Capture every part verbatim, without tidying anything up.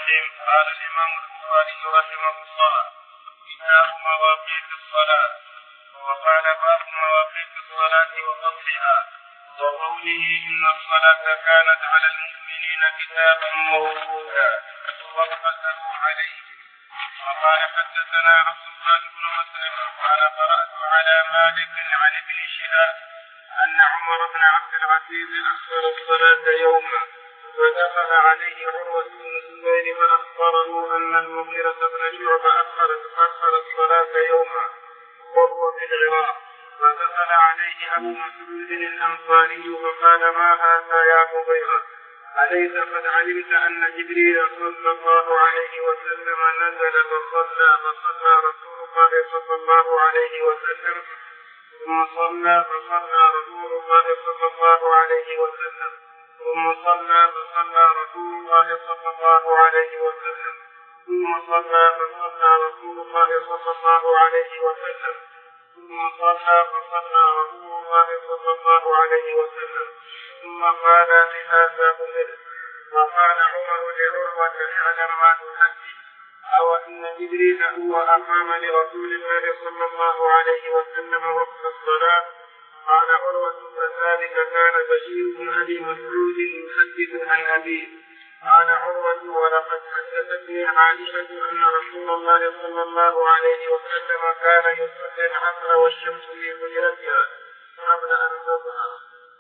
الرحيم. قال الإمام البخاري رحمه الله: كتاب مواقيت الصلاة. وقال: باب مواقيت الصلاة وفضلها، وقوله: إن الصلاة كانت على المؤمنين كتابا موقوتا وقته عليه. وقال: حدثنا عبد الله بن مسلم قال: قرأت على مالك عن ابن شهاب أن عمر بن عبد العزيز أخر الصلاة يوما، فدخل عليه عروة بن الزبير فأخبره أن المغيرة بن شعبة أخر الصلاة يوما وهو في العراق، فدخل عليه أبو مسعود الأنصاري فقال: ما هذا يا مغيرة؟ أليس قد علمت أن جبريل صلى الله عليه وسلم نزل فصلى فصلى رسول الله صلى الله عليه وسلم ثم صلى فصلى رسول الله صلى الله عليه وسلم ثم صلى فصلى رسول الله صلى الله عليه وسلم ثم صلى فصلى رسول الله صلى الله عليه وسلم ثم صلى فصلى رسول الله صلى الله عليه وسلم ثم قال: بهذا أمرت. وقال عمر لعروة: اعلم ما تحدث، أو أن جبريل هو أقام لرسول الله صلى الله عليه وسلم وقت الصلاة؟ قال عروة: فذلك كان بشير بن أبي مسعود يحدث عن أبيه. قال عروة: ولقد حدثتني عائشة أن رسول الله صلى الله عليه وسلم كان يصلي العصر والشمس في حجرتها قبل أن تظهر.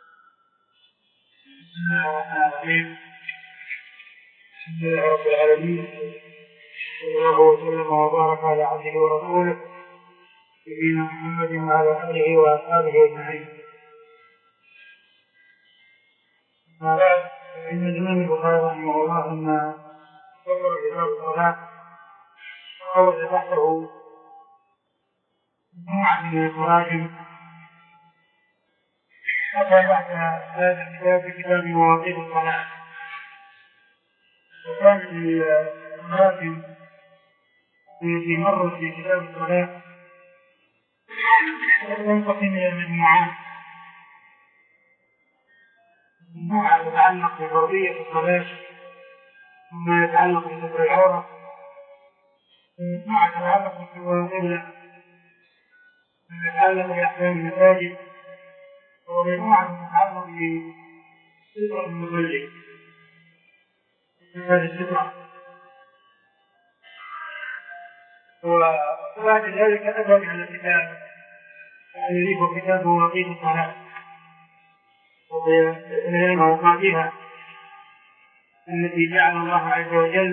بسم الله الرحمن الرحيم. الحمد لله رب العالمين، صلى الله وسلم وبارك على عبده ورسوله نبينا محمد وعلى آله وأصحابه أجمعين. إن الإمام البخاري رحمه الله أن ذكر كتاب الصلاة أورد تحته مجموعة من التراجم، أتى بعد هذا الكتاب بكتاب مواقيت الصلاة، وكان التراجم التي مرت في كتاب الصلاة تنقسم إلى مجموعات: مجموعة تتعلق بفرضية الصلاة، وما يتعلق بستر العورة، مجموعة تتعلق بالقبلة، وما يتعلق بأحكام المساجد، ومجموعة تتعلق بستر المصلي هذه السترة. وبعد ذلك أتى على الكتاب الذي هو كتاب مواقيت الصلاة، وبين أوقاتها التي جعل الله عز وجل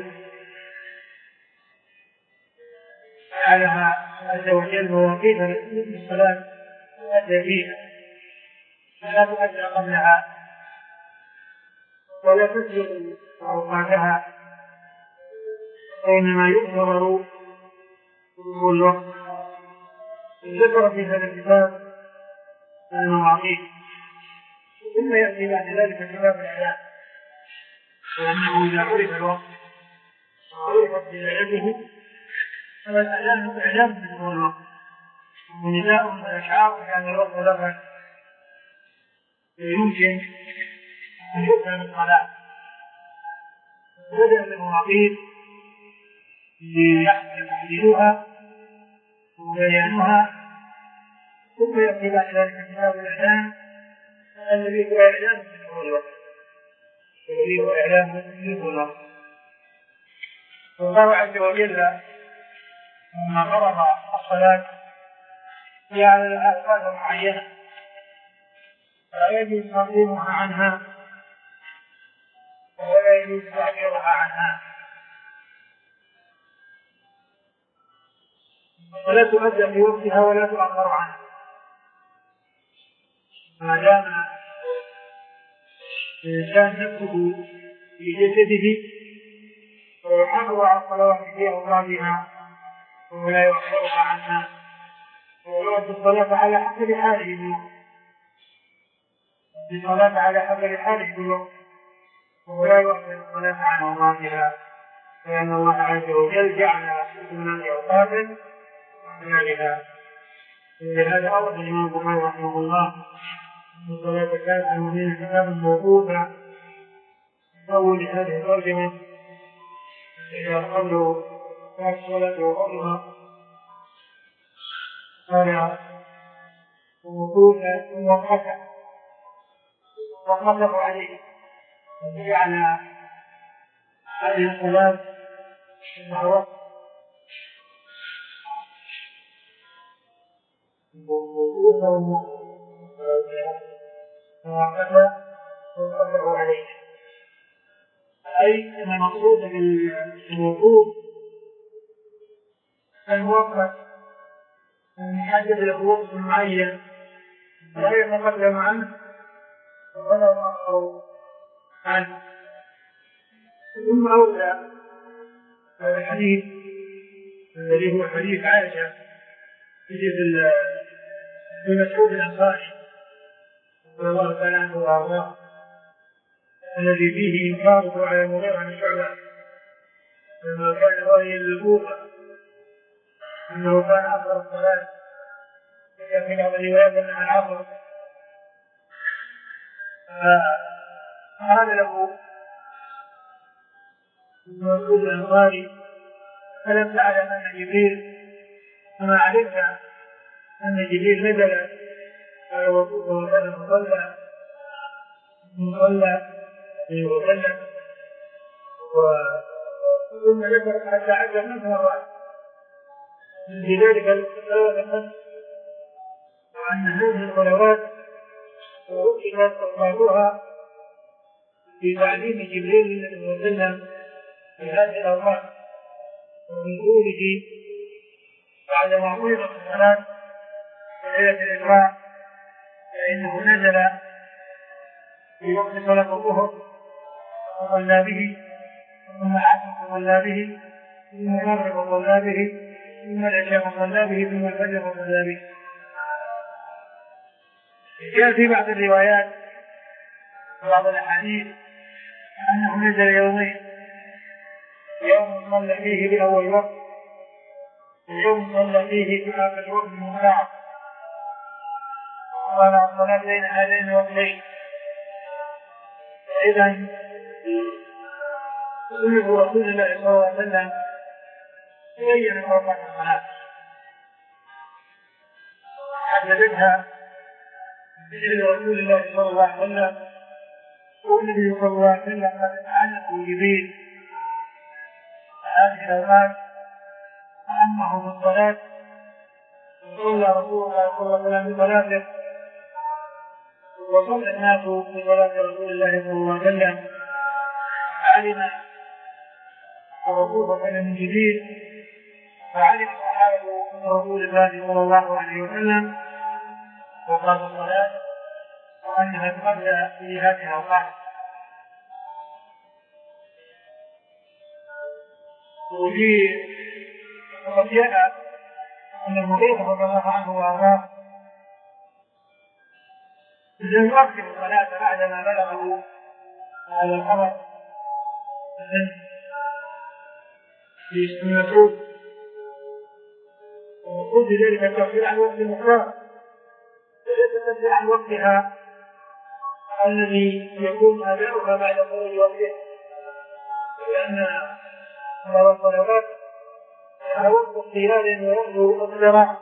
جعلها عز وجل مواقيت للصلاة تؤدى فيها، فلا تؤدى قبلها ولا تسبق أوقاتها، وإنما يؤثر كل وقت. ذكر في هذا الكتاب المواقيت، ثم يأتي بعد ذلك كتاب الإعلام، لأنه إذا عرف الوقت وعرفت بدايته فالإعلام إعلام بدون الوقت، ونداء من الأشعار يعني الوقت دخل، يمكن أن يفهم الصلاة. بدأ بالمواقيت ليحددوها وبيانها، ثم يأتي بعد ذلك كتاب الإعلام الذي هو إعلام بدون الوقت، الذي هو إعلام بدون الوقت. والله عز وجل لما فرض الصلاة جعل لها أوقات معينة لا يجوز تقديمها عنها ولا يجوز تأخيرها عنها، ولا تؤدى في وقتها ولا تؤخر عنها، ما دام الإنسان نفسه في جسده ويحافظ على الصلوات في أوقاتها ولا يؤخرها عنها، ويؤدي الصلاة على حسب حاله بالوقت، الصلاة على حسب حاله بالوقت، ولا يؤخر الصلاة عن أوقاتها، لأن الله عز وجل جعل للناس أوقاتا وأعمالها. لهذا أورد الإمام البخاري رحمه الله الصلاة كانت على المؤمنين كتابا موقوتا. أول هذه الترجمة إذا قالوا الصلاة وقضها كان وقوفا وقفا وقفوا عليه جعل هذه الصلاة معروف وقفوا عليه، أي أن المقصود بالوقوف الموقف من حدد الوقوف المعين لا يتقدم عنه ولا يؤخر عنه. ثم أولى الحديث الذي هو حديث عائشة يجي في مسعود الأنصاري رضي الله تعالى عنه وأرضاه الذي فيه إنكاره على المغيرة بن شعبة لما كان راويا للكوفة أنه كان أفضل الصلاة في بعض الروايات أنها العصر، فقال له مسعود الأنصاري ألم تعلم أن جبريل كما علمت أن جبريل نزل على وقوفه وكان مصلى مصلى وسلم ثم ذكر حتى عد خمس مرات في ذلك الصلوات وأن هذه الصلوات وكلت أوقاتها في تعليم جبريل صلى الله عليه وسلم في هذه الأوقات ومن قوله بعد ما فرضت الصلاة في ليلة الإسراء فإنه نزل في وقت صلاة الظهر وصلى به ثم العصر وصلى به ثم المغرب وصلى به ثم العشاء وصلى به ثم الفجر وصلى به. جاء في بعض الروايات بعض الأحاديث أنه نزل يومين، يوم صلى فيه بأول وقت ويوم صلى فيه في آخر الوقت من ساعة، وقال الصلاة بين هذين الوقتين. إذن سنة رسول الله صلى الله عليه وسلم بين أوقات الصلاة حددتها بإذن رسول الله صلى الله عليه وسلم، والنبي صلى الله عليه وسلم قد تعلق جبريل هذه الأوقات وأمه بالصلاة وصلى رسول الله صلى الله عليه وسلم بصلاته وصلى الناس بصلاة رسول الله صلى الله عليه وسلم. علم الرسول من جبريل وعلم صحابه رسول الله صلى الله عليه وسلم وقام الصلاة وأنها تقضى في هذه الأوقات. وفي وقد جاء أن المغيرة رضي الله عنه وأرضاه لم يؤخر الصلاة بعدما بلغه هذا الخبر في ابن مسعود، وقلت ذلك التأخير عن وقت المختار وليس التأخير عن وقتها الذي يكون أداؤها بعد خروج وقته، لأن هذا الصلوات على وقت اختيار ووقت اضطرار.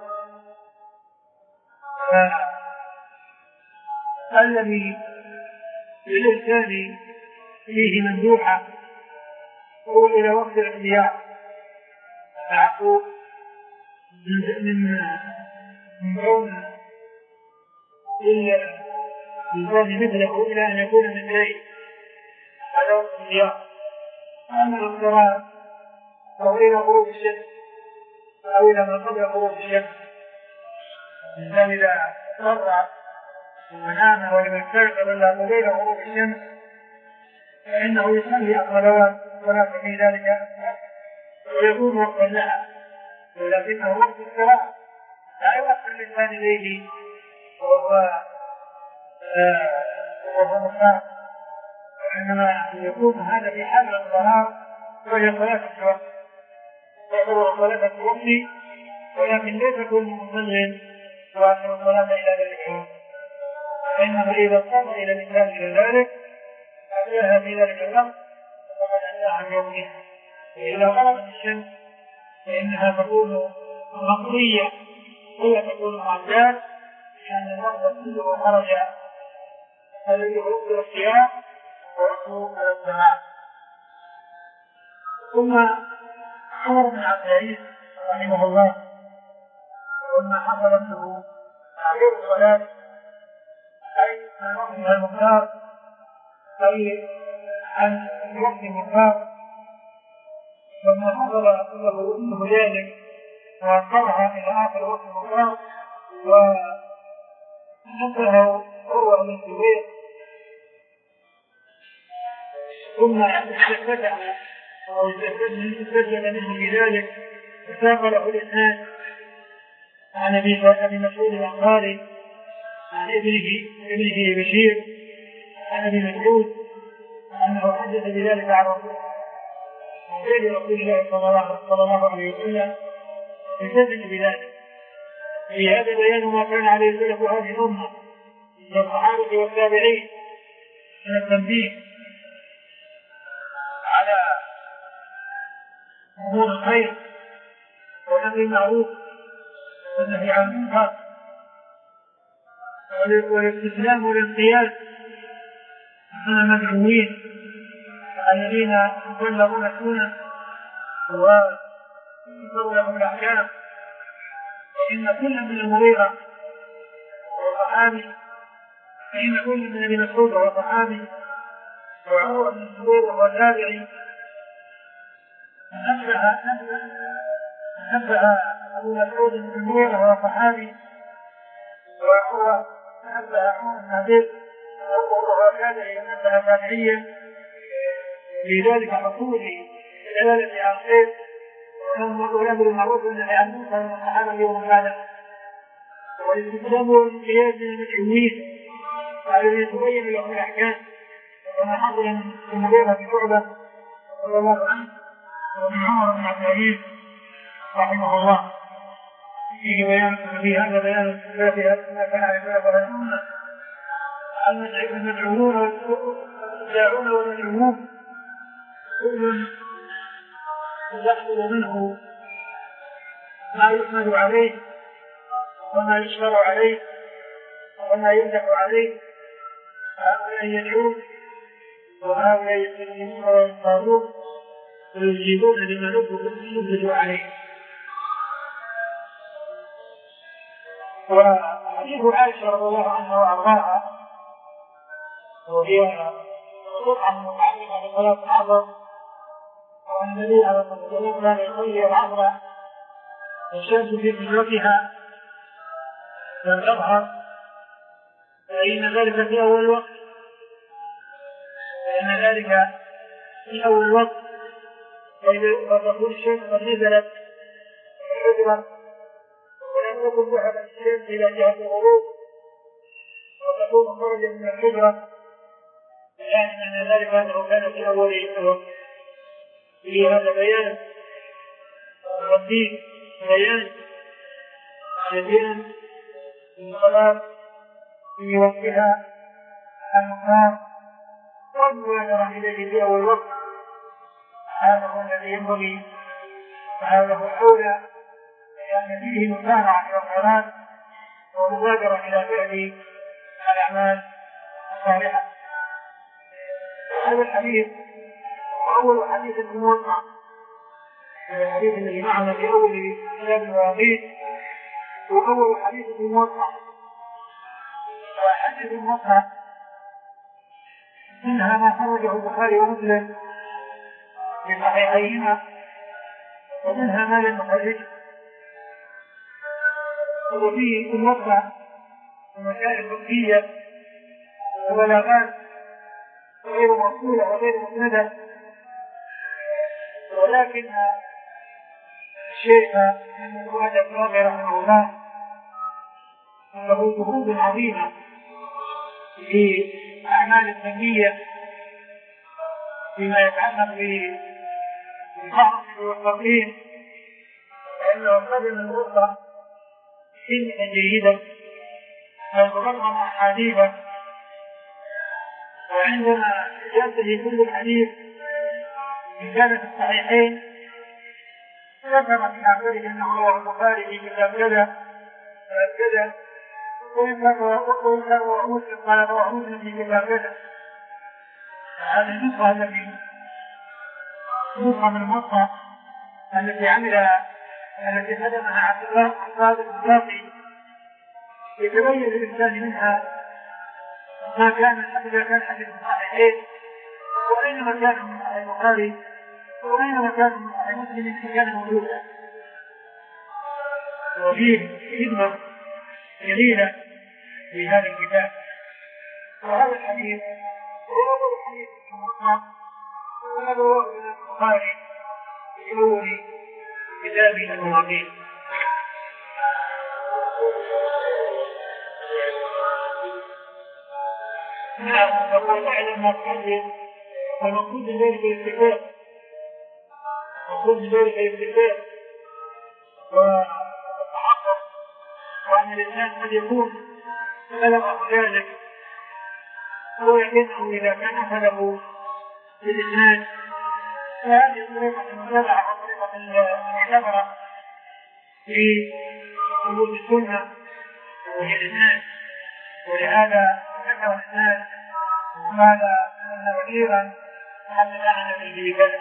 الذي للإنسان فيه مندوحة هو إلى وقت الاختيار فعقوب من من كون إلا الإنسان مثله إلى أن يكون من شيء على وقت الاختيار. أما الاضطرار أو إلى غروب الشمس أو إلى ما قبل غروب الشمس، الإنسان إذا اضطر ونام ولم يستيقظ إلا قبيل غروب الشمس فإنه يصلي الصلوات ولا في ذلك ويكون وقتا لها، ولكنه وقت الصلاة لا يؤخر الإنسان إليه وهو وهو مختار، وإنما يكون هذا في حال الظهار وهي صلاة الوقت وهو صلاة الوقت، ولكن ليس كل مصل يؤخر الصلاة إلى ذلك الوقت، فإنه إذا اضطر إلى الإنسان إلى ذلك أتاها في ذلك الوقت فقد أتى عن يومه إذا غربت الشمس فإنها تكون مقضية ولا تكون معدات، لأن الوقت كله خرج الذي يؤثر الصيام ويؤثر على السماء. ثم عمر بن عبد العزيز رحمه الله لما حصلت له تأخير الصلاة أي عن وقتها المختار أي عن وقت المختار، لما حصل له ذلك وأخرها إلى آخر وقت المختار ونبهه عروة بن الزبير ثم استفتح أو استفتح منه بذلك فساق له الإسناد عن أبي مسعود الأنصاري عن ابنه ابنه بشير عن أبي مسعود أنه حدث بذلك عن رسول الله صلى الله عليه وسلم يثبت بذلك. في هذا بيان ما كان عليه سلف هذه الأمة من الصحابة والتابعين من التنبيه على أمور الخير والأمر المعروف والنهي عن المنكر والاستسلام والانقياد من المدعوين الذين يبلغون السنن ويذكرون لهم الأحكام. إن كل من المغيرة وصحابي فإن كل من ابن مسعود وصحابي وعروة بن الزبير وهو تابعي نبه نبه أبو مسعود بن الزبير وهو صحابي وعروة نبه عمر بن عبد وهو تابعي نبه تابعيا لذلك حصول دلالة على الخير والأمر بالمعروف والنهي عن المنكر من الصحابة يوم بعده، والاستسلام والانقياد من المدعوين الذين تبين لهم الأحكام كما حصل من المغيرة في شعبة رضي الله عنه ومن عمر بن عبد العزيز رحمه الله. في بيان في هذا بيان استثبات ما كان على سلف الأمة المدعوون والداعون والمدعوون كل يحصل منه ما يحمد عليه وما يشكر عليه وما يمدح عليه. هؤلاء يدعون وهؤلاء يستجيبون وينصارون ويجيبون لما نبذ عليه. وحديث عائشة رضي الله عنها وأرضاها وهي طبعا متعلقة بصلاة العصر وأن النبي عليه الصلاة والسلام كان يصلي العصر والشمس في قبلتها لم تظهر، فإن ذلك في أول وقت فإن ذلك في أول وقت فتكون الشمس قد نزلت حجرا ولم تكن ذهبت الشمس إلى جهة الغروب وتكون خرجت من الحجرة، يعني أن ذلك أنه كان في أول الوقت. في هذا بيان وفيه بيان جديد للصلاة في وقتها المختار والمبادرة إليه في أول وقت. هذا هو الذي ينبغي وهذا هو الأولى لأن فيه مسارعة إلى الصلاة ومبادرة إلى فعل الأعمال الصالحة. هذا الحديث أول حديث الموضع الحديث الذي معنا في أول كتاب المواقيت وأول حديث الموضع. وحديث الموضع منها ما خرجه البخاري ومسلم في صحيحيهما ومنها ما لم يخرجه. وفيه الموضع ومسائل فقهية وبلاغات غير موصولة وغير مسندة، ولكن الشيخ من الوالد الرابع رحمه الله له جهود عظيمة في أعمال الفنية فيما يتعلق بالبحث والتقييم، فإنه قدم الغرفة سنة جيدة ويتضمن أحاديث، وعندما ينتهي كل الحديث إن كان في الصحيحين ذكر في آخره أنه رواه البخاري في كتاب كذا كذا، ويذكر ومسلم قال رواه مسلم في كتاب كذا. هذه النسخة التي نسخة من الموطأ التي عملها التي خدمها عبد الله بن قادر الباقي، يتبين الإنسان منها ما كان إذا كان حديث صحيحين، وأينما كان من صحيح البخاري وأينما كان من صحيح مسلم كان موجودا. وفيه خدمة جميلة في هذا الكتاب. وهذا الحديث هو الحديث الموطأ وهذا هو البخاري في أول كتاب المواقيت. نعم، يقول على ما تحدث فمقصود ذلك الاتفاق، مقصود ذلك الاتفاق والتحقق، وأن الإنسان قد يكون بلغ ذلك هو يعلمه إذا كان أخذه بالإسناد، فهذه طريقة المتابعة وطريقة المعتبرة في وجود السنة وهي الإسناد. ولهذا ذكر الإسناد وقال أن كثيرا حدث عن النبي كذا.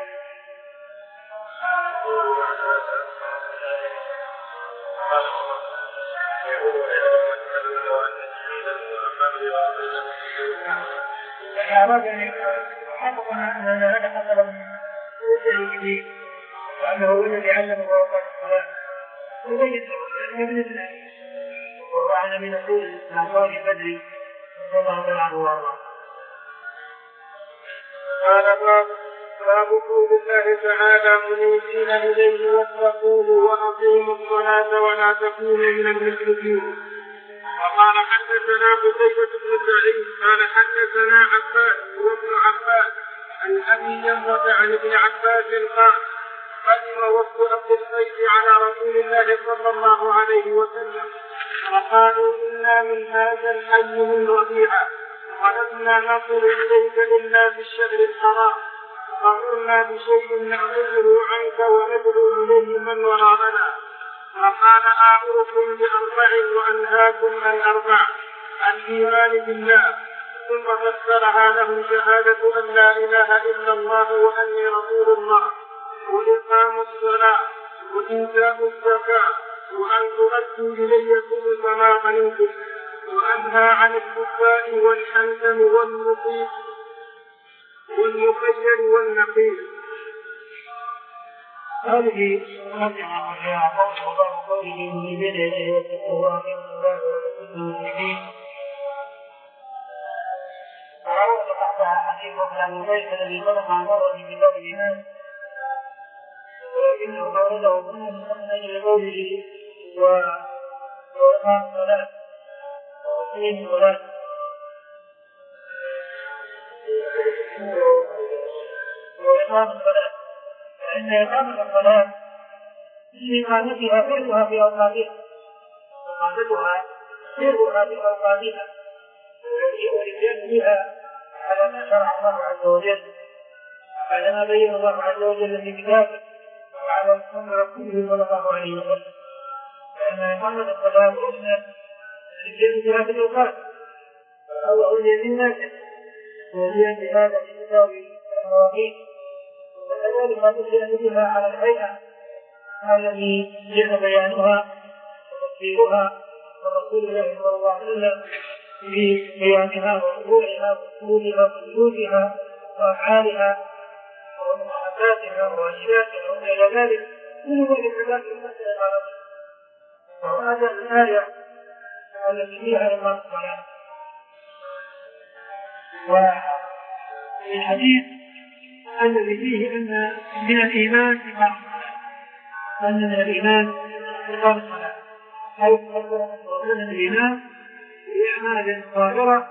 فأراد أن يحقق أن هذا حصل من الجديد وأنه هو الذي علمه وقال الصلاة وبين ابن ابن وعن من أصول الأنصار البدري رضي الله عنه وارضاه. قال باب باب قول الله تعالى منيبين إليه واتقوه وأقيموا الصلاة ولا تكونوا من المشركين. وقال حدثنا قتيبة بن سعيد قال حدثنا عباس وابن عباس عن أبي يمرة عن ابن عباس قال قدم وفد عبد القيس على رسول الله صلى الله عليه وسلم فقالوا إنا من هذا الحي من ربيعة ولسنا نصل إليك إلا في الشهر الحرام فقلنا بشيء نعتذر عنك وندعو إليه من وراءنا. فقال آمركم بأربع وأنهاكم عن أربع الإيمان بالله ثم فسرها لهم شهادة أن لا إله إلا الله وأني رسول الله وإقام الصلاة وإيتاء الزكاة وأن تؤدوا إلي كل ما غنمتم وأنهى عن الكفاء والحنتم والمطيع والمخيل والنقيل. هذه مرجع وجاء قول الله قوله من بدء واتقوا الله المسلمين. وعرض تحتها حديث ابن مبيت الذي صدق عن مرة في كتاب الإيمان ولكنه قوله من أجل قوله وإقام الصلاة وإقيم الصلاة وإقام الصلاة فإن إقامة الصلاة إقامتها سرها في أوقاتها إقامتها سرها في أوقاتها ويجب الإتيان بها على ما شرع الله عز وجل على ما بين الله عز وجل في كتابه وعلى سنة رسوله صلى الله عليه وسلم. فإن إقامة الصلاة إن الإتيان بها في الأوقات فهو اليمين ناجح والإتيان بهذا في كتاب المواقيت وكذلك الإتيان بها على الهيئة الذي جاء بيانها وتفسيرها ورسول الله صلى الله عليه وسلم في قيامها وخضوعها وسجودها وسجودها وأفعالها ومحباتها وواجباتها وما إلى ذلك كل ذلك كذلك المسألة العربية. وهذا الآية التي فيها إقامة الصلاة. وفي الحديث الذي فيه أن من الإيمان إقامة الصلاة أن من الإيمان إقامة الصلاة أو من الإيمان بأعمال ظاهرة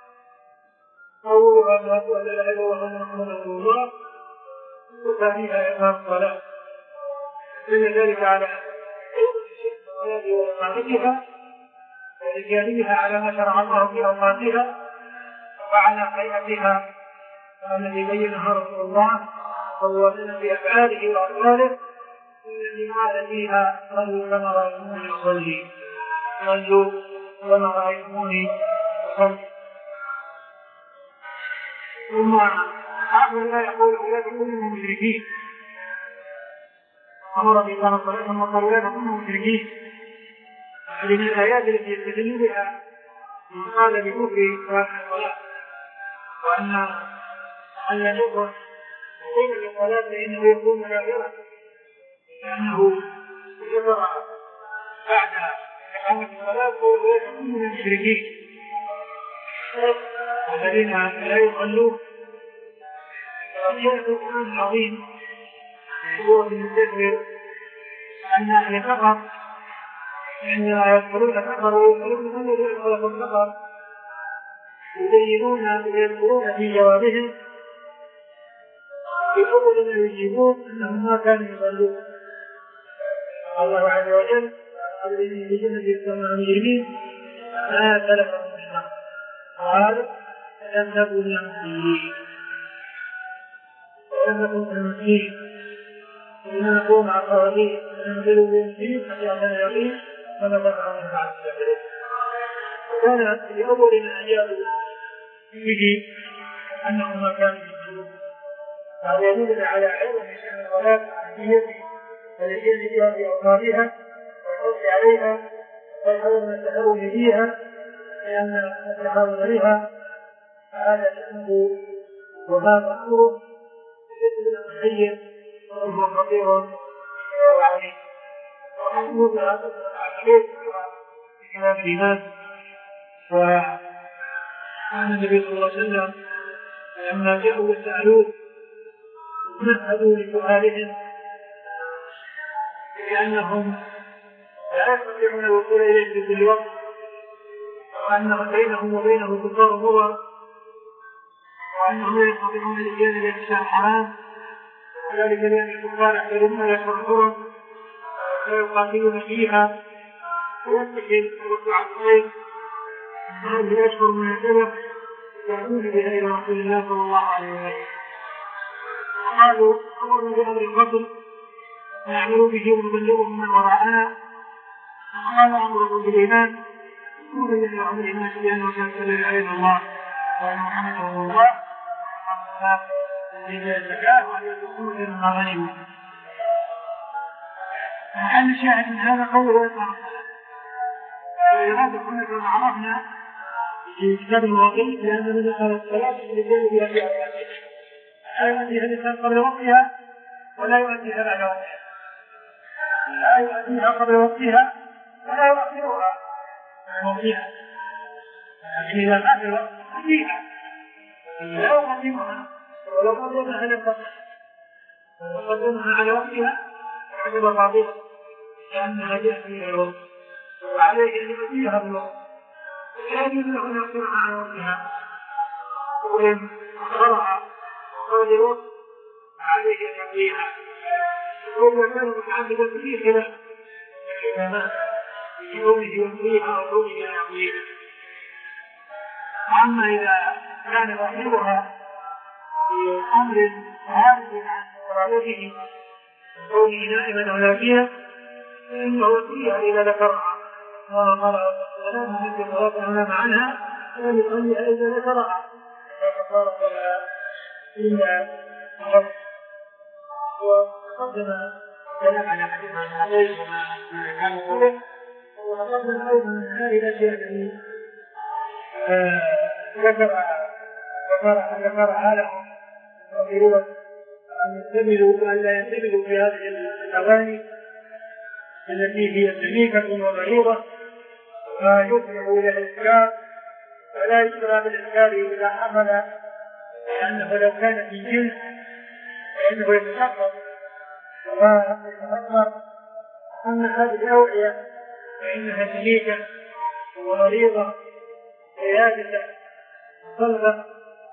أولها أن لا إله إلا الله محمد رسول الله وثانيها إقام الصلاة من ذلك على وإقامتها وإتيانها على ما شرع الله في أوقاتها وعلى هيئتها الذي بينها رسول الله صورنا في أفعاله وأقواله التي قال فيها صلوا كما رأيتموني أصلي صلوا كما رأيتموني أصلي. ثم آخر لا يقول أولاد كلهم مشركين أمر بإقامة الصلاة ثم قال أولاد كلهم مشركين. هذه من الآيات التي يستدل بها من قال بكفر صلاة الصلاة وأن أن يكفر يقيم الصلاة فإنه يكون كافرا لأنه كفر بعد إقامة الصلاة وهو يكون من المشركين الذين لا يصلون. وجاء في القرآن العظيم هو في المدبر أن أهل كفر عندما يذكرون كفر ويذكرون من يدعو خلق الكفر يبينون ويذكرون في جوابهم في أول ما يجيبون أنهم ما كانوا يصلون. الله عز وجل الذين بجنة السماء مجرمين ما سلكهم من النار قالوا لم نكن من المسلمين لم نكن من المسلمين إنما نقوم مع الصالحين وننزل بالمسلمين حتى يعطينا اليقين فما تفعل من بعد الكافرين. وكان في أول ما أجابوا به أنهم ما كانوا يصلون. هذا يدل على عظم شأن الصلاة العبدية والتي فيها في أوقاتها والحرص عليها والحذر من التهاون فيها لأن التهاون بها هذا شأنه وهذا أمر يدل عليه وهو خطير وعظيم. وأمر هذا العقيد في كلام الإيمان. وكان النبي صلى الله عليه وسلم لما جاءوا يسألوه مهدوا لسؤالهم لأنهم لا يستطيعون الوصول إليه في كل وقت وأن بينهم وبينه كفار مرة وأنهم لا يستطيعون الإتيان إلى الشيء الحرام وذلك لأن الكفار يحترمون الأشهر الحرم ويقاتلون فيها ويمكن الركوع الخير هذه الأشهر المناسبة يأتون بها إلى رسول الله صلى الله عليه وسلم. قالوا أمرنا بأمر القتل نعمل به ونبلغه من وراءنا. قال أمركم بالإيمان ومن يدعو عن الإيمان بأنه سيستمر علينا الله وأن محمد رسول الله وأن الزكاة وأن يكون من غنيمة. محل الشاهد من هذا قوله يطلع ولهذا كنا كما عرفنا في كتاب الواقعي لأن من دخل الصلاة يجب بها في أوقاتها لا يؤديها الإنسان قبل وقتها ولا يؤديها بعد وقتها لا يؤديها قبل وقتها ولا يؤخرها عن وقتها لكن إذا فات الوقت يؤديها لا يقدمها ولو قدمها على الفقر ولو قدمها على وقتها يعتبر فاضلة لأنها جاءت فيها الوقت وعليه أن يؤديها بالوقت لا يجوز له أن يقدمها على وقتها وإن أخرها قال الوقت عليه أن يقضيها كل كان متعبدا فيه خلاف العلماء في كونه يقضيها أو كونه لا يقضيها. أما إذا كان يؤخرها في أمر خارج عن إرادته كونه نائما أو ناسيا فإنه يؤديها إذا ذكرها قال قال السلام من صلاة أمام عنها ولم يصليها إذا ذكرها فصارت إلا الحق. وقدم كلام على حديث عن عليه وما كان قوله وقدم أيضا من هذه الأشياء التي ذكرها لهم وضرورة أن ينتبهوا وأن لا ينتبهوا في هذه الأغاني التي هي سميكة وغليظة ويسرع إلى الإنكار ولا يسرع بالإنكار إذا حمل لأنه لو كان في جنس فإنه يتشقق ويتأثر. أما هذه الأوعية فإنها سميكة وغليظة زيادة صلبة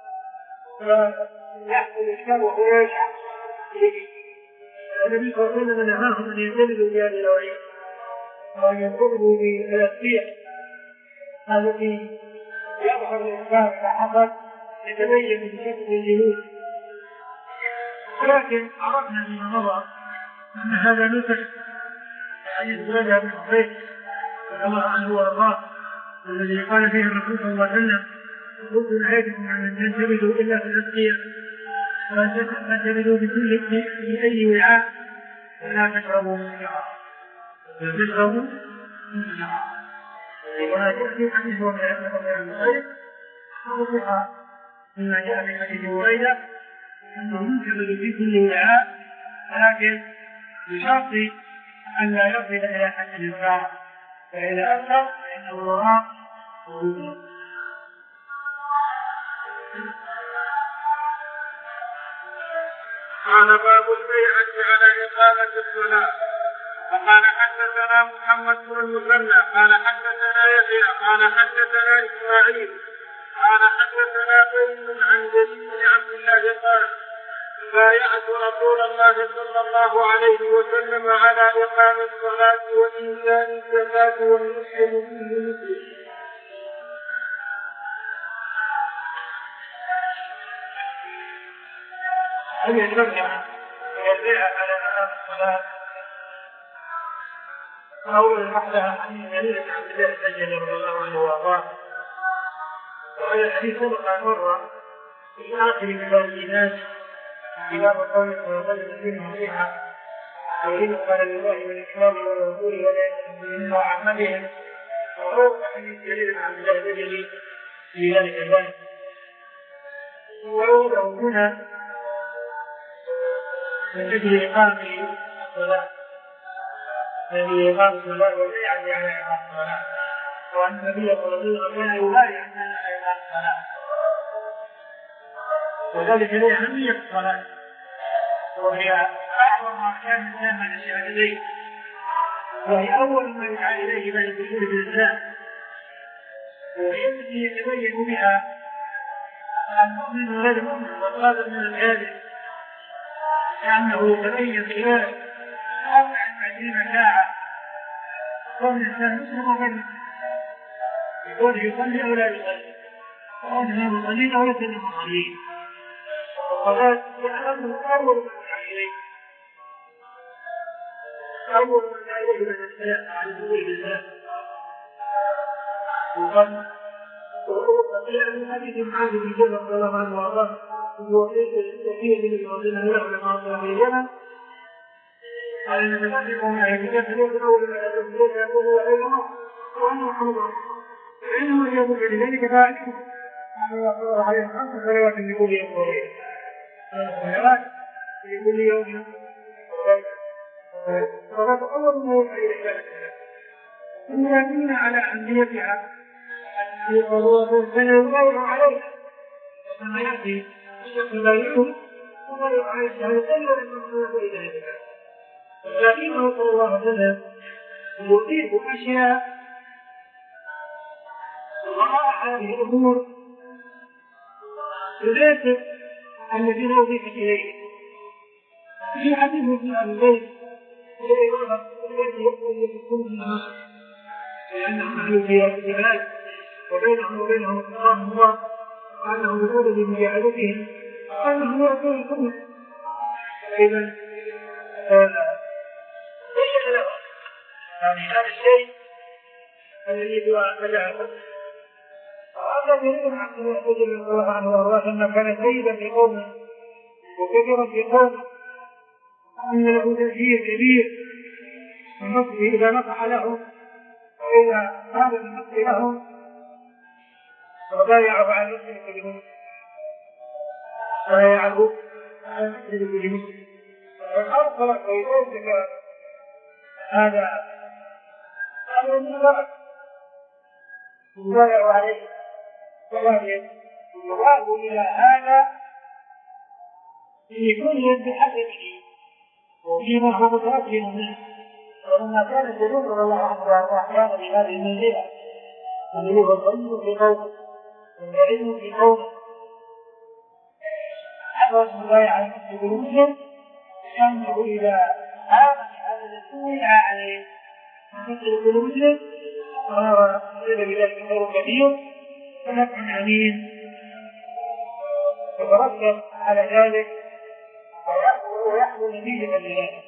ويحصل الشر وهو يشعر به. النبي صلى الله عليه وسلم نهاهم أن ينتبهوا بهذه الأوعية وأن ينتبهوا بالأسفية التي يظهر الإنسان إذا حصل يتبين من شكل الجلود. ولكن عرفنا فيما مضى أن هذا نسخ حديث بريدة بن حصين رضي الله عنه وأرضاه الذي قال فيه الرسول صلى الله عليه وسلم: قلت نهيتكم عن أن تنتبذوا إلا في الأسقية فانتبذوا بكل بأي وعاء ولا تشربوا من شعار لا تشربوا من شعار. ولا تأتي حديث الخير وصح مما جاء في حديث بريدة أنه ينتبذ في كل وعاء ولكن بشرط أن لا يصل إلى حد الإنكار، فإذا أكثر فإنه وراء وجود. قال: باب البيعة على إقامة الصلاة. فقال: حدثنا محمد بن المثنى قال حدثنا يحيى قال حدثنا إسماعيل قال حدثنا قوم عن جرير بن عبد الله قال: بايعت رسول الله صلى الله عليه وسلم على إقام الصلاة وإيتاء الزكاة والمسلم فيه مسلم. هل يجمع البيع على إقام الصلاة؟ أول وحدها حديث جرير بن عبد الله البجلي رضي الله عنه وأرضاه، وهذا الحديث سبق أن مر في آخر كتاب الإيمان كتاب قول صلى الله عليه وسلم فيها: وإن قال لله والإكرام والرسول والمؤمنين وعملهم، وروى حديث جرير بن عبد الله البجلي في ذلك الباب. وروى هنا من أجل إقامة الصلاة، الذي إقامة الصلاة والبيعة على إقامة الصلاة، وأن النبي صلى الله عليه وسلم كان يبايع على إقامة الصلاة، وذلك لأهمية الصلاة، وهي أعظم أركان الإسلام على الشهادتين، وهي أول ما يدعى إليه بعد دخول الإسلام، وهي التي يتبين بها المؤمن غير المؤمن والصادق من الكاذب، لأنه يتبين خلال أربع وعشرين ساعة كون الإنسان مسلم وغير مسلم، يقول يصلي أو لا يصلي، وأنه مصلين أو ليس بمصلين. والصلاة هي أول ما يدعى إليه، أول ما يدعى إليه من الإسلام عن دخول الإسلام. وقد وقيل من حديث معاذ بن جبل رضي الله عنه وأرضاه: وكيل من المؤمنين يعلم ما في اليمن قال: ان تكلموا معي بجهل اول ما تقولون يقول هو ايضا وانا محمد فانه يقول لذلك فاعله الله عليه خمس صلوات لكل يوم وليله، صلوات لكل يوم فقد اول ما يوحى اليه إن كنا على أهميتها فننظر عليها كما يأتي يبايعهم ويبايع على الشهادتين والمسلمين إلى ذلك. لكنه صلى الله عليه وسلم يطيق أشياء وراء هذه الأمور يناسب الذين أضيفت إليه. في حديث ابن أبي بكر الذي يكون منها لأنهم أهل الجهاد وبينهم وبينهم إكرام الله وأنهم يقول بمجاهدتهم وأنهم يأتون السنة. فإذا ليس له يعني هذا الشيء الذي هو مجاهد. وهذا يريد عن رضي الله عنه وارضاه أنه كان سيدا في قومه وكبيرا في قومه، أن له تأثير كبير من نصره إذا نصح لهم وإذا هذا من نصر لهم وبايعه على نصره بالمسلم بايعه على نصره بالمسلم فأرسل ويوزك هذا أمر من الله يبايع عليه، ولكن يراد إلى هذا في كل بحسبه وفيما هو متأكد منه. ولما كان الجنود رضي الله عنه وارضاه كان بهذه المنزلة الذي هو الظن في قومه والعلم في قومه حفظ المبايع على المسلم المسلم كانه إذا آمن هذا الذي دعا عليه المسلم المسلم وهو يصير بذلك خير كبير ونفع أمين، يترتب على ذلك يكون نتيجة لذلك.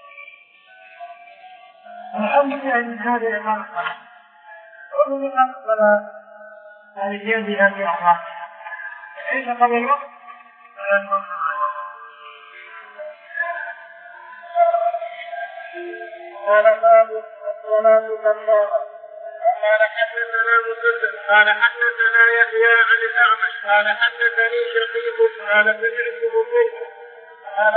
الحمد لله من هذا إقامة الصلاة، ومن إقامة الصلاة الرجال بهذه الأعراف ليس قبل الوقت ولا الوقت. قال باب الصلاة كفارة. قال حدثنا مسدد قال حدثنا يحيى عن الأعمش قال حدثني شقيق قال سمعت بكير قال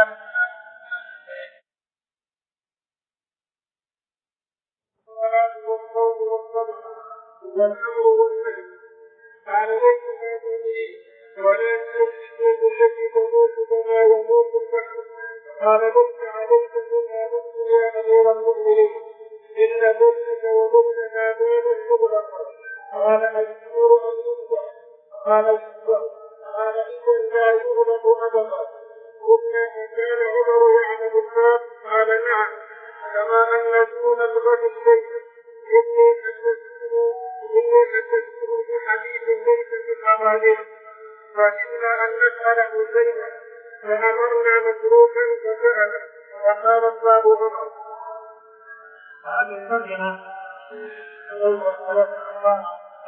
الصلاة والصوم والصدقة والأمر والنهي قال ليس هذه ولا تفسدوا التي تموت كما يموت البحر قال لست عليك بما نفس يا أمير المؤمنين إن نفسك ونفس ما بين الشغلة قال الشعور أن يصبح قال الشعور قال إذا لا يغلب أبدا قلنا أكان عمر يعلم الباب قال نعم كما أن دون الغد الشيء إني حدثته إني حدثته بحديث ليس في الأغاني فإلا أن نسأله زيدا فأمرنا متروكا فسأل وقال الباب عمر وهذه الترجمة تقول الصلاة والسلام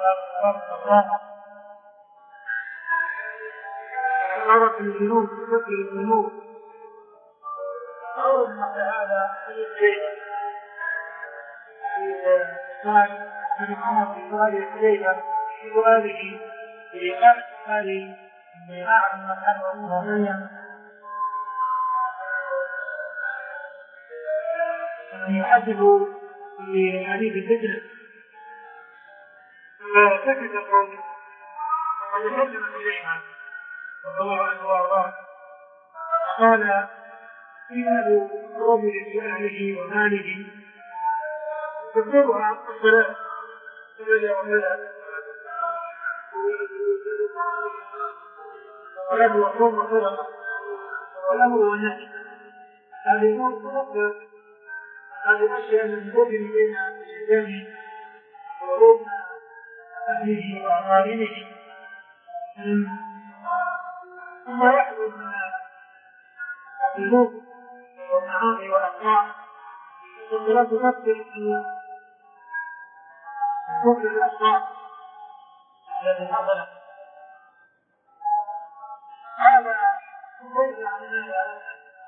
عرف الجنوب بشكل الجنوب أو مثل هذا في الشيء قال من عمر في سؤال إليها في سؤاله في آخر سؤاله من أعلم من أنه مريم يحدث في حديث الفتنة فسكت القوم وتكلم إليها رضي الله عنه وارضاه قال إنه رجل بأهله وماله تذكرها الصلاة وله وصوم وصدقة وله والنهي هذه الأمور هذه الأشياء من تجري بين الإنسان وبين أهله وأقاربه ثم يحدث من الذنوب والمعاصي والأخطاء والصلاة تفكر في كفر الأخطاء التي حصلت. هذا ليس عن الله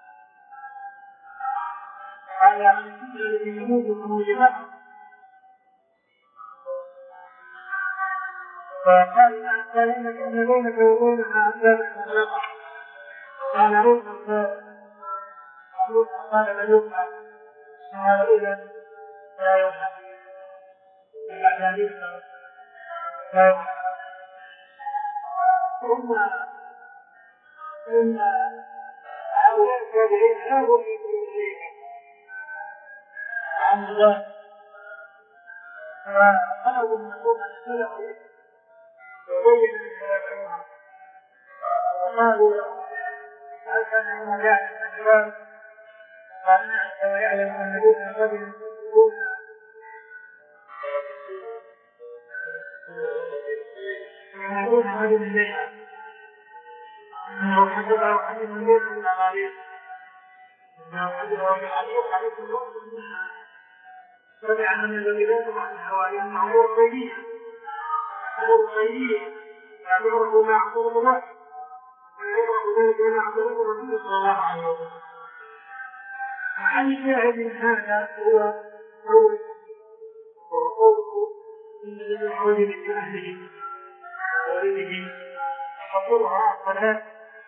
على أن الذي يموت موجبات فقال قال إنك إن بينك وبينها أسباب مغلقة قال روح قال لا يفعل قال إذا لا يفعل الأحاديث لا يفعل ثم ثم هؤلاء التابعين هاجوا في كل شيء عن الله فطلبوا المسؤول عن السلف وبين الكلام وقالوا له هل كان عندما يعلم الأجرام قال نعم ويعلم أن دون قبل يقول يقول هذه الليلة إنه حدثه حديث ليس من الأغاريق إنه حدثه بحديث حديث الوقت منها سمع من الذي لا يسمع من حواليه أمور غيبية أمور غيبية يعتبره ما يعتبر الله ويعتبر ذلك ما يعتبره الرسول صلى الله عليه وسلم. عن الشاهد من هذا هو قول وقوله إن للرجل من أهله وولده فقرها الصلاة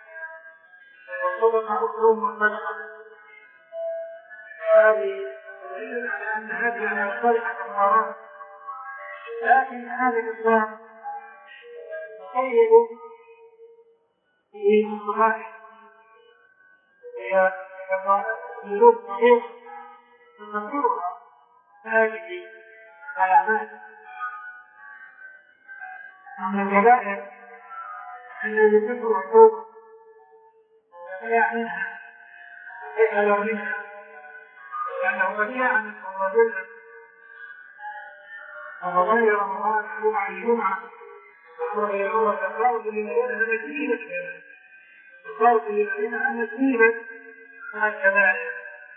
وصدق أخرهم والصدقة هذه دليل على أن هذه على الصالحة الحرام لكن هذا الإسلام يقيد في الصلاة هي ملوك صحيح تذكرها هذه علامات من الكبائر الذي ذكر الحقوق فيعنيها يسأل منها لأنه بديع عن الرجل وغير رمضان جمعة الجمعة وغير عمر الفرض للذين نسيبت الفرض للذين نسيبت كذلك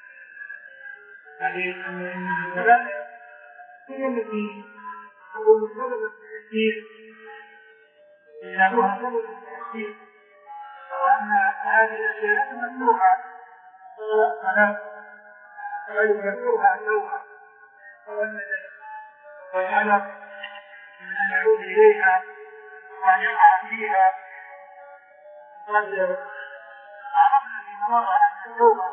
يعني أن الكبائر هي التي تكون سبب التأثير لأنها سبب التأثير وأن هذه الأشياء ممنوعة فلا ويكفرها سوءا ويعلم أن يعود إليها وأن يقع فيها قد عرفنا في مرة أن التوبة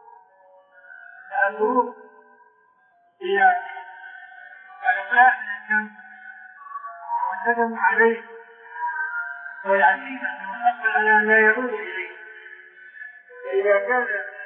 الذنوب هي الإقلاع من الذنب والندم عليه والعزيمة المستقبل على أن لا يعود إليه. فإذا كان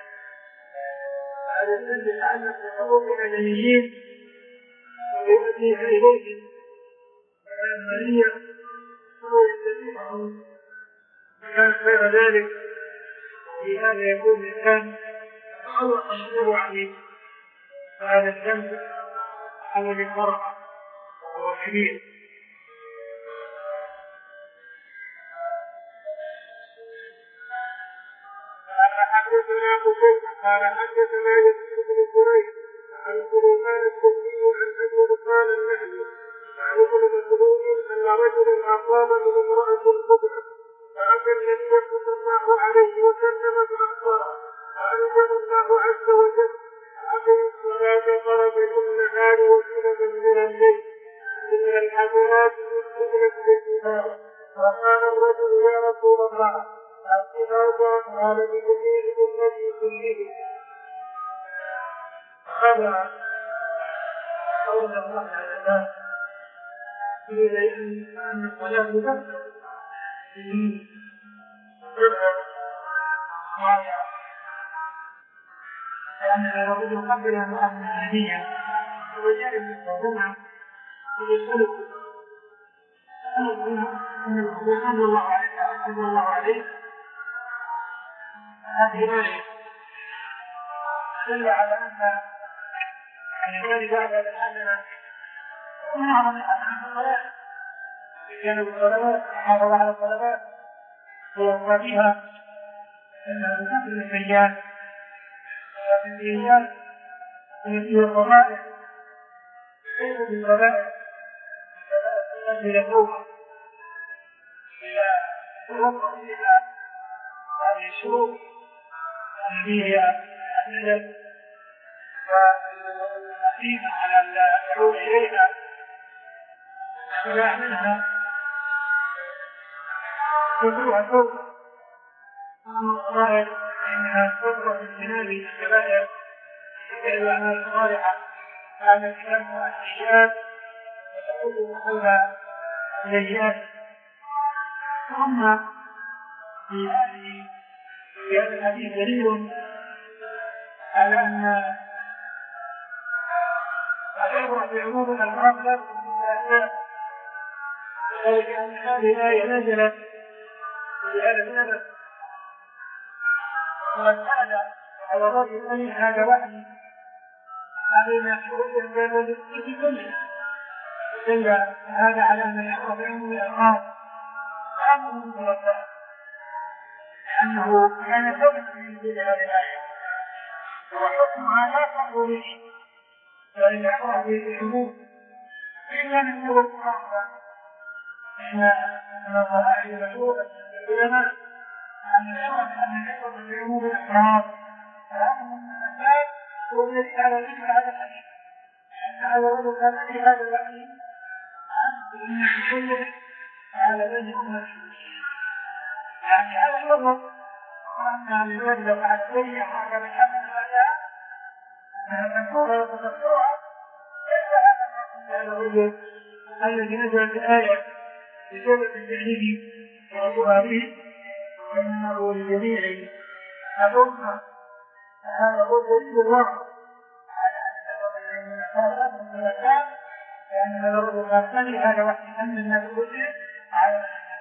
هذا الذنب يتعلق بحقوق الآدميين ويؤدي إليهم فالعملية هو يستطيعهم كان غير ذلك في هذا يكون الإنسان تخلص الشرور عليه فهذا الذنب حمل المرأة وهو كبير. قال حدثنا قتيبة قال حدثنا يزيد بن جريج عن سليمان التيمي عن ابي قال النهدي عن ابن مسعود ان رجلا اصاب من امرأة قبلة فأتى النبي صلى الله عليه وسلم فأخبره فأنزل الله عز وجل أقم الصلاة طرفي النهار وزلفا من الليل إن الحسنات يذهبن السيئات. فقال الرجل يا رسول الله الصلاة قال بجميع الذي كله. هذا قول الله تعالى قيل إن الصلاة تذكر به تذكر راجعة لأن الرجل قبل أن يؤمن النبي وجاء بالصلاة يسأله أن الرسول صلى الله عليه صلى الله عليه هذه الآية دل على أن الذي بعد الحسنة ونعلم أن الصلاة كانوا بالصلوات حافظ على الصلوات ووفى بها أنها تكفر السيئات وفي السيئات وفي الرمائل كيف بالصلاة إلى التوبة إلى توقف فيها هذه الشروط التي هي الندم والعزيمة على أن لا يعود إليها ولا منها تدعوها توبة والصائر إنها توبة اجتناب الكبائر وفعل الأعمال الصالحة بعد اجتناب السيئات وتقول حولها السيئات. ثم في هذه في هذا الحديث دليل على أن العبرة بعموم الألفاظ لا تكون بالأسباب وذلك أن هذه الآية نزلت في هذا السبب وقد كان على الرجل أن هذا وحي علينا حروفا بين الجزء كله دل هذا على أن العبرة بعموم الألفاظ لا تكون بالأسباب لأنه كان سبب في نزول هذه الآية وحكمها لا تأخذ به بل العبرة بالعموم إلا من سبب القرآن إن القواعد المشهورة العلماء أن العبرة بأن العبرة بعموم الأفراد فهذا من الأسباب هو الذي على ذكر هذا الحديث لأن هذا الرجل كان في هذا الوحي إن كله على ذلك المشهور يعني هذا الوضع وأن الولد لو بعد سيء حاجة بحمد الأداء فالمشهورة وتذكرها ليس هذا الرجل الذي نزلت الآية بسبب التعليم ورسولها به وإنه لجميع الأمة هذا هو دليل الله على أن الأمة من الأسباب لأن هذا الرجل قد سمع هذا وحي أن الناس كله على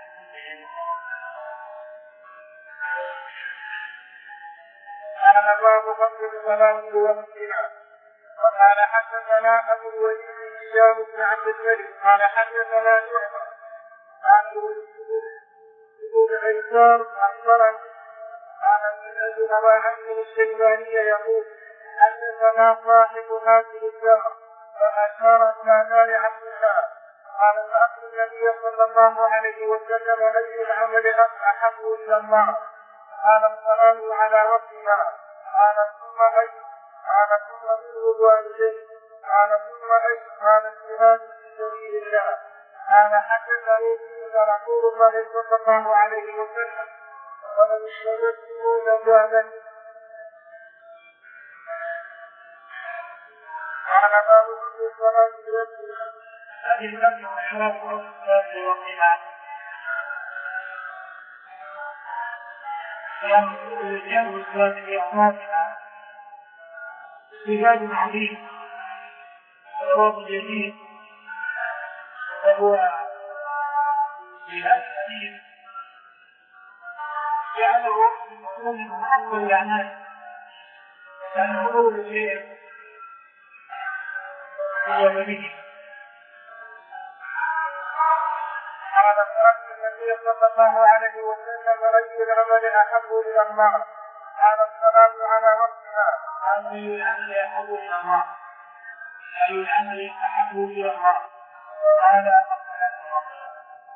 باب فضل الصلاة بوقتها. وقال حدثنا أبو الوليد هشام بن عبد الملك قال حدثنا شعبة عن ابن عيسار أخبرني قال سمعت ابا عمرو الشيباني يقول حدثنا صاحب هذه الدار فاشار الى دار عبد الله قال سألت النبي صلى الله عليه وسلم اي العمل احب الى الله قال الصلاه على وقتها قال ثم اي قال ثم بر الوالدين قال ثم اي قال الجهاد في سبيل الله قال حدثني فيه رسول الله صلى الله عليه وسلم ولم يشركون بعدا قال باب كل الصلاه بربها هذه النبي احراز الصلاه وقيمها قيام الرجال والصلاه باحرازها استجاب عظيم وصواب جديد وهو جهاد كثير جعله من افضل الاعمال لانه اول شيء هو به قال سألت النبي صلى الله عليه وسلم اي العمل احب الى الله قال الصلاه على وقتها قال اي العمل احب الى الله اي العمل احب الى الله قال الصلاه وقتها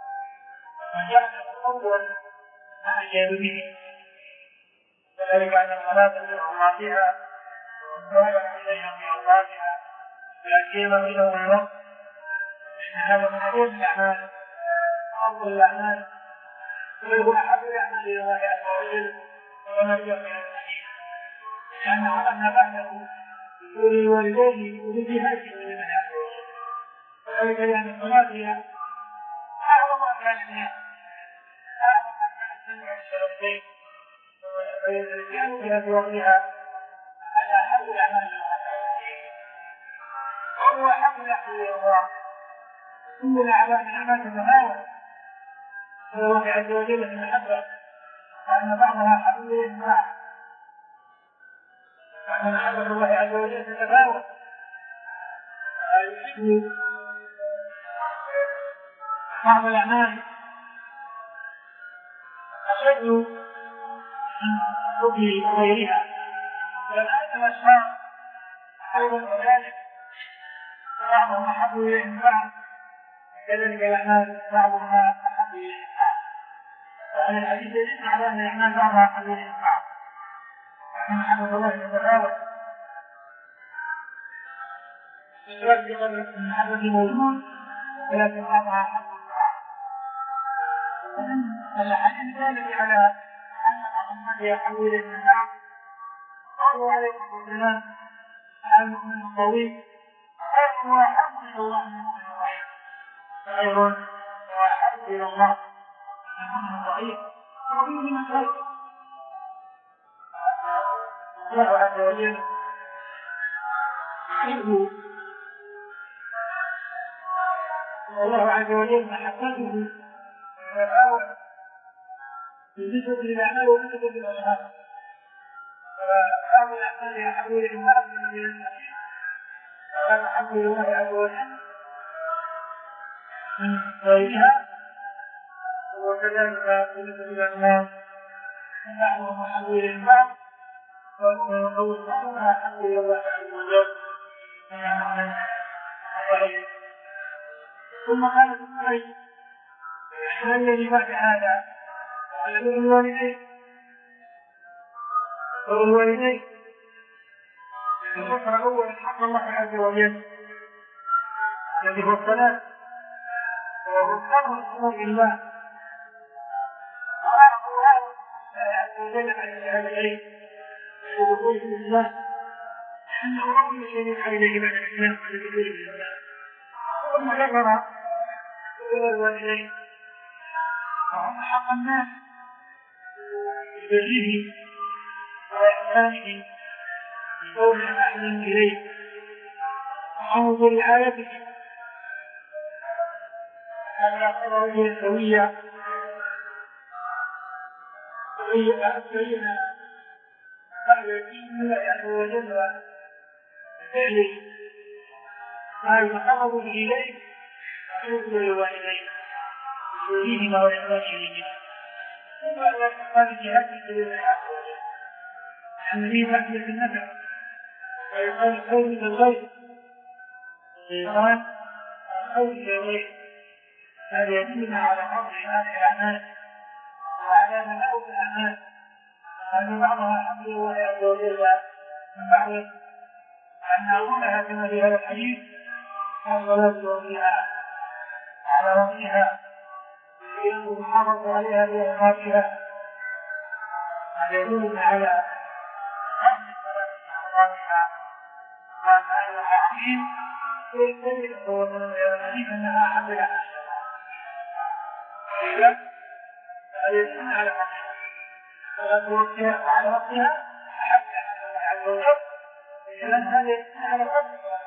فجعله اول ما اجاب به وذلك ان الصلاه في اوقاتها والصلاه اليها في اوقاتها لا سيما بينهم الوقت لان هذا من خير الاعمال افضل الاعمال وهو احب الاعمال الى الله عز وجل وما جاء من الحديث لان عملنا بعده ولوالديه ولجهاده لمن عز وجل وذلك لان الصلاه هي اعظم اركان الناس اعظم اركان السنه والشرفين ويتجاوز في وقتها على احب الاعمال الى الله وهو احب الاعمال الى الله كل الاعمال الاعمال تتفاوت الله عز وجل في المحبه وان بعضها احب للاسماع وان محبه الله عز وجل تتفاوت يحب بعض الاعمال اشد من حب غيرها والآية الاشرار ايضا كذلك بعضهم احب اليهم بعض كذلك الاعمال بعضها احب اليهم بعض وعلى الحديث يدل على ان الاعمال بعضها احب اليهم بعض وان محبه الله تتفاوت يصدق ان المحبه موجود ولكن بعضها احب البعض الحديث دال على ان بعض الناس يحب اليهم بعض قالوا عليكم السلام عن المؤمن الطويل خير واحب الى الله من المؤمن الضعيف خير واحب الى الله من المؤمن الضعيف وفيه من خير الله عز وجل يحب الله عز وجل محبته تتفاوت بالنسبه للاعمال وبالنسبه للاشخاص فبعض الاعمال يحب الى اكثر من الناس ولا محبه لله عز وجل من غيرها وكذلك بالنسبه للناس بعضهم محبه للبعض وقول بعضها محبه لله عز وجل ثم قال ابن قيم ما الذي بعد هذا قال الوالدين والوالدين الفكرة الأول حق الله عز وجل الذي هو الصلاة وهو الأمر بحقوق الله وأعرف الله عز وجل عن الشهادتين ودخول الإسلام أنه أول شيء عليه بعد الإسلام بعد دخول الإسلام ثم ذكر الوالدين وهم حق الناس ببره وإحسانه بقول أحسن إليه وحفظ رعايته أن يأخذه هي سوية سوية سوية بعد يقين الله عز وجل بفعله ما يتقرب به إليه ويوصل للوالدين بوجودهما وإحسانه منه ثم أن يتقى بجهاده لله عز الذي تحدث النفع ويقال قول للغير ويقال قول للغير هذا يدلنا على فضل هذه الأعمال وعلى ملأ الأعمال وأن بعضها حمده ويقول الله من بعض أن نقولها كما في هذا الحديث الصلاة وفيها على وقتها يجب الحافظ عليها بأوقاتها هذا يدلنا على فضل الصلاة وأوقاتها وأن هذا الحديث يدل أنها أحب لها إذا فيدلنا على فضلها الصلاة وقتها وعلى وقتها أحب لها إذا هذا يدل على فضلها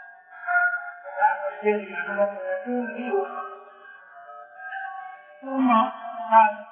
ثم قال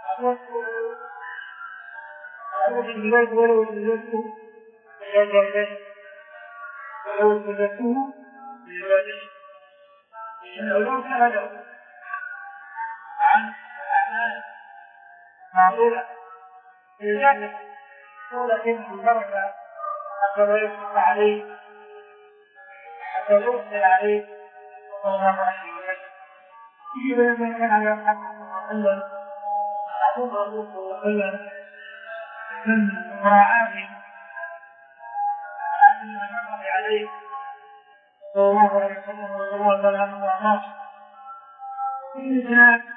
أقول الجلاد ولو تزدته لجلده ولو تزدته لجلده لو سأله عن أعمال معقولة لذلك ولكن البركة حتى لا يشق عليه حتى يرسل عليه صلى الله عليه وسلم إذا ما كان على محمد صلى الله عليه وسلم أقول الله صلى الله عليه وسلم من مراعاته أن المحمد عليه صلى الله عليه وسلم وصلى الله عليه وسلم الإنسان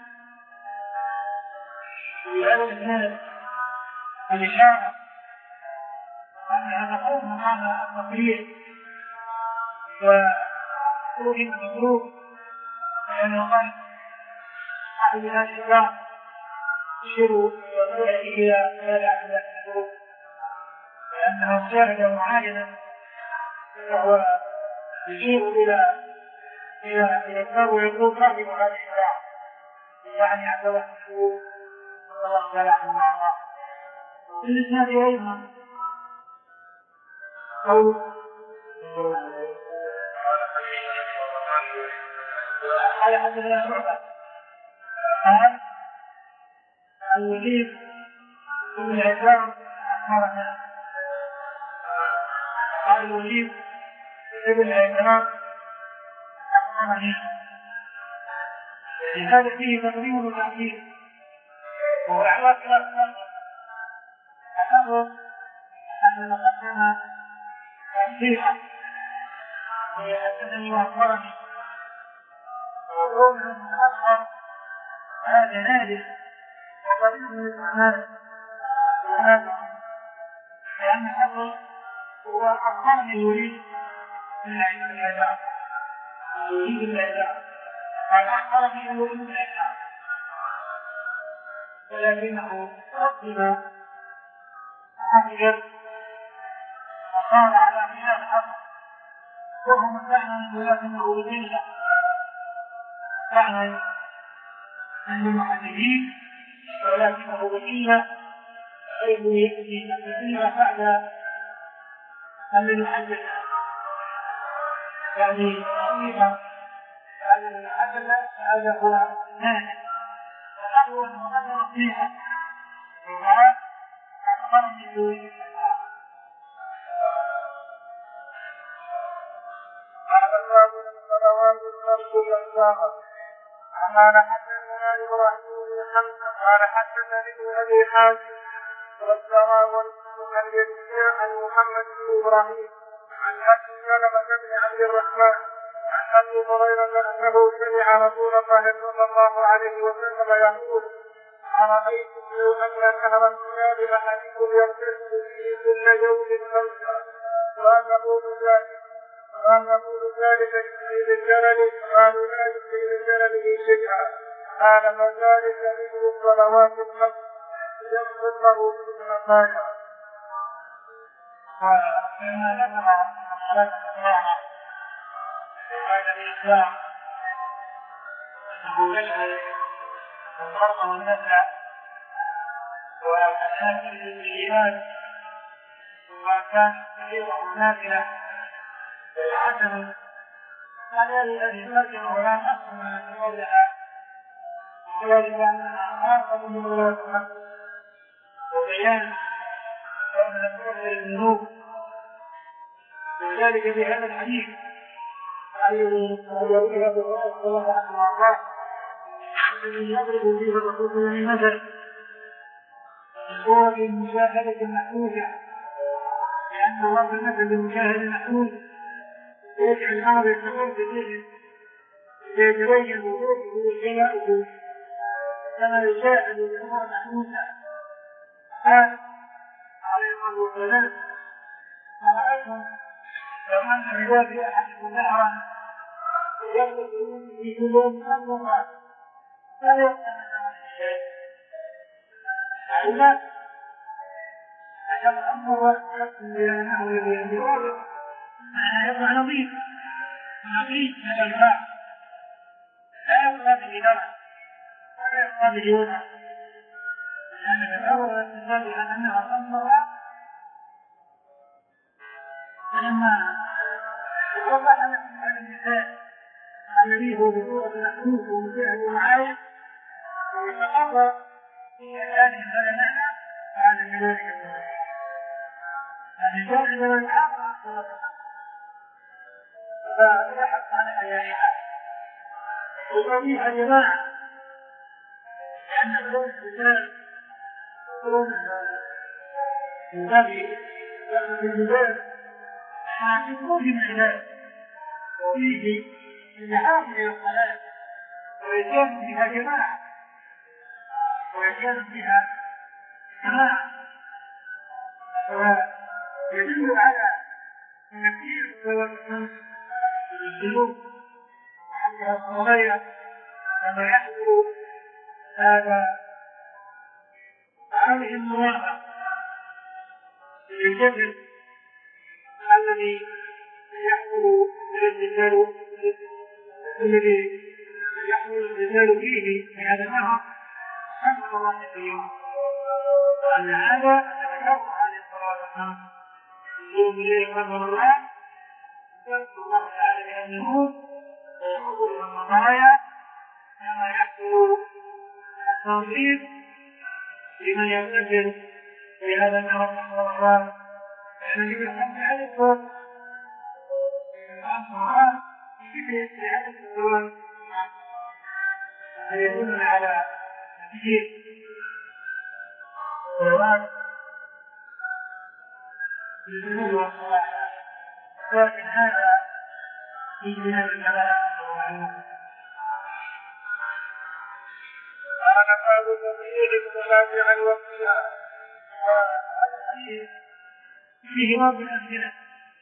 يعلم الناس الإشارة أنها تقوم معنى التقرير وسلوك المسلوك لأنه قال أحد الناس الشيطان يشيروا إلى مالع من المسلوك لأنه شاهد معاينة وهو يشير إلى إلى إلى الثور ويقول صاحب هذه الساعة يعني عبد الله المسلوك صلى الله عليه وسلم الإسناد أيضا قول قال حدثنا شعبة قال الوليد بن عكرمة أخبرنا قال الوليد بن عكرمة أخبرني لهذا فيه تقديم وتأخير وهو أحوال خلاف النظر أخبر أن المقدمة تأخيرا ويحدثني وأخبرني وقوله المؤخر هذا نادر وقريب من الأعمال لأن الأمر هو أخبرني يريد من علم الإعلام يريد الإعلام قال أخبرني يريد الإعلام ولكنه قدم حفظ وقال على خلاف الأمر وهو مستحسن ولكنه بدلة معنى عند المحدثين ولكنه بدلة حيث يأتي البدلة بعد أن المحدث يعني تقريبا بعد المحدث هذا هو النادر وهو المقدم فيها وقال أخبرني يريد الصلوات الخمس والساعة قال حدثنا إبراهيم بن حمزة قال حدثني ابن أبي حاتم والسراوي عن يزيد عن محمد بن إبراهيم عن أبي سلمة بن عبد الرحمن عن أبي هريرة أنه سمع رسول الله صلى الله عليه وسلم يقول أرأيتم لو أن نهرا من أحدكم يغتسل فيه كل يوم خمسة ويقول ذلك قال يقول ذلك يجزي بالجلل قالوا لا يجزي بالجلل شيئا قال فذلك مثل الصلوات الخمس يغفر له في الخطايا. قال فيما ذكر الصلاة الجماعة في هذا الإسلام أنه يشهد الفرق والنفع وأساس الإيمان وكان كثيرا نافلة الحسن هذا الذي ترجع ولا نقص من قولها وذلك أنها خاصة من الله وبيان كون تكفر الذنوب. وذلك في هذا الحديث الذي رواه ابو هريره رضي الله عنه وارضاه الذي يضرب فيه الرسول صلى الله عليه وسلم مثل بصورة المشاهدة المحمودة، لأن الله المثل بالمشاهدة المحمود يجعل الأمر يستمر في الذهن فيتبين وجوده وجلاؤه كما يشاهد الأمور المحمودة. قال عليه الصلاة والسلام: أرأيتم لو أن بباب أحدكم نهرا يغتسل في كل يوم خمس مرات فلا يقتنع شيء. الناس عشان أمر ويقتل بأنه الذي يواجه معنى يطلع نظيف نظيف من الماء لا يطلع بدماء ولا يطلع بجوده، لأن الأول الاستدلال على أنها أمر فلما وضح لكم هذا المثال الذي هو بصورة محمود ومشاهد ومعايش ويتقرر في هذه البلدانة بعد ذلك الرجال إذا من الآخر فلاحظ على حياتها وصحيح يا جماعة لأن كل الرجال كل النبي الرجال في كل مجال وفيه اللحاق إلى الصلاة ويكون بها جماعة ويكون بها جماعة ويدل على كثير من الذنوب وحتى الصغير كما يحصل هذا هذه المواقع للجبل الذي يحصل الرجال الذي يحصل الرجال فيه في هذا النهر خمس مرات في اليوم، وأن هذا ذكره عليه الصلاة والسلام يوم إليه خمس مرات يذكر الله تعالى بأنه يحصل المطايا كما يحصل التنظيف لمن يغتسل في هذا النهر خمس مرات. الذي يحصل على الصوت في هذا الزمان يدل على كثير صلوات الذنوب والصلاح، لكن هذا في جناب الكبائر والمعلوم. قال باب تطهير الصلاة عن وقتها. وهذا الحديث فيه بعض الأمثلة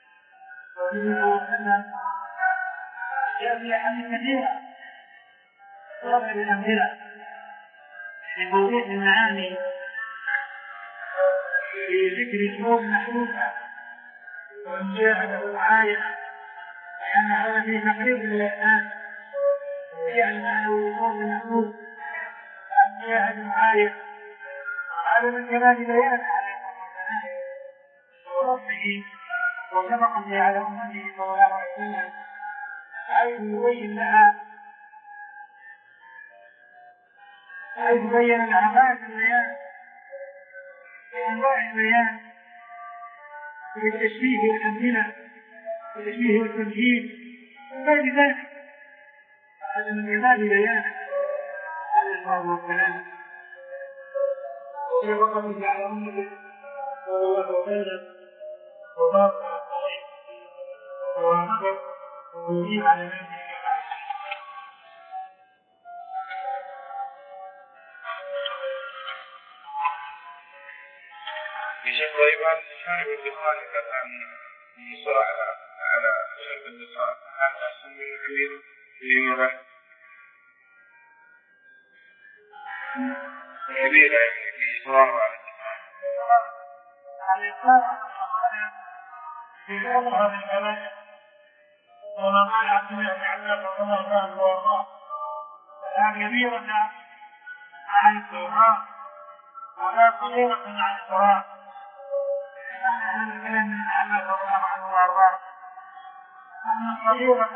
يأتي أحاديث كثيرة ضرب الأمثلة في توضيح المعاني في ذكر شروط محدودة والمشاهدة والمعاينة، لأن هذا فيه تقريب للإحسان ويعلم أنه شروط محدود المشاهد المعاين. هذا من كمال بيان عليه وربه وشفقته على أمته صلى الله عليه وسلم، حيث يبين لها حيث بين الأعمال البيان بأنواع البيان بالتشبيه والأمثلة والتشبيه والتمثيل وغير ذلك. هذا من كمال بيانه عليه الصلاة والسلام وشفقته على أمته صلى الله عليه وسلم وضاق ووافق ويجيب على نفسه. بشكل أيضا شارب الدخان كان يصر على على شرب الدخان هذا أحسن من كبير لماذا؟ كبيرة يعني في إصرار على الدخان. على إصرار في أمرها بالكبائر وما قال عبد الله بن عباس رضي الله عنه وارضاه كان كبيرة عن التوراة ولا صغيرة عن التوراة. هذا الكلام من عباس رضي الله عنه وارضاه أن صغيرة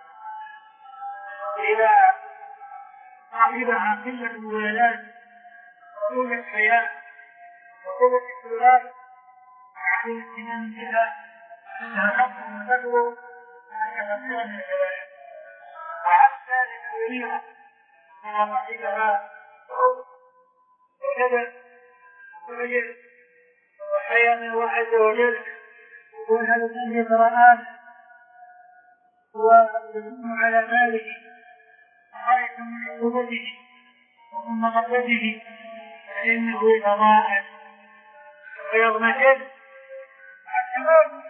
إذا صاحبها قلة الولادات وقلة الحياة وقلة التراث وعلى الاهتمام بها أنها تقوم تدعو كثيرا من الكبائر وعسى لتغييرها من صاحبها وكذا وجد وحياة الله عز وجل يكون هذا فيه قراءات ويكون على ماله غاية من عقوبته ومن مغبته فإنه يتضاعف ويضمحل حتى ما يكون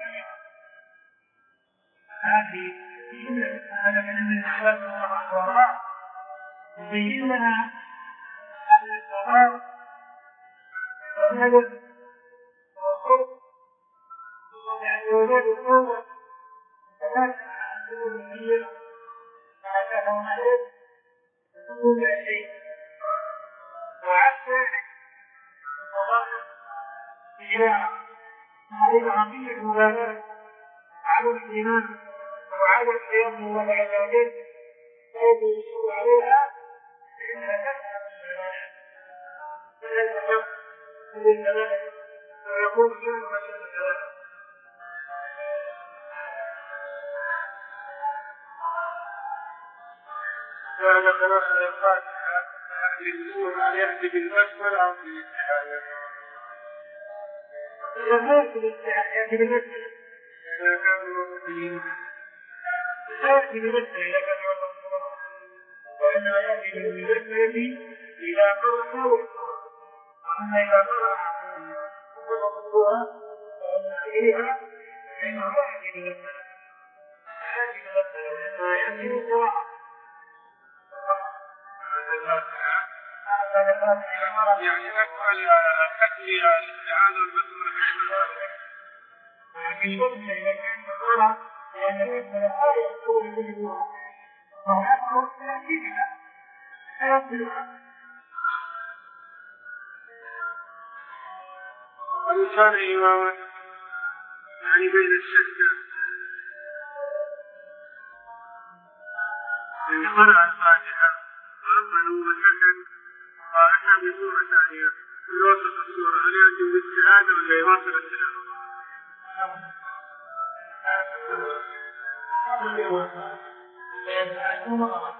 هذه هذا من الإخلاص والرحمة يبين لنا أن القرآن والندب والخلق يعني وجود القوة كذلك عن الألوهية مع تفاعل كل شيء وعسى التضاعف إلى هذه العملية المبادرة على الإيمان وعلى القيام بالله عز وجل الذي يشير عليها فإنها تفهم الشرائع فلا تفهم بالكبائر ويكون شر وشر الكبائر. بعد قراءة الفاتحة يجوز أن يأتي بالبسملة أو بالاستعاذة. يجوز بالاستعاذة بالبسملة إذا كانوا مؤمنين. يأتي بالبسملة إذا كانوا مؤمنين. وإنما يأتي بالبسملة إذا قرأوا أما إذا قرأوا الصورة فإن فيها فإنه يأتي بالبسملة. يأتي بالبسملة يأتي بالقراءة. يعني أكمل أكمل الاستعاذة والبسملة في البسملة إذا كان الصورة لأن البسملة آية تقول به الله وهذا يأتي بها يأتي بها. وإن كان إماما يعني بين الشدة يعني قرأ الفاتحة وأمنوا وسكت وأتى بسورة ثانية في وسط السورة هل يأتي بالاستعاذة ولا يواصل التلاوة؟ Thank you.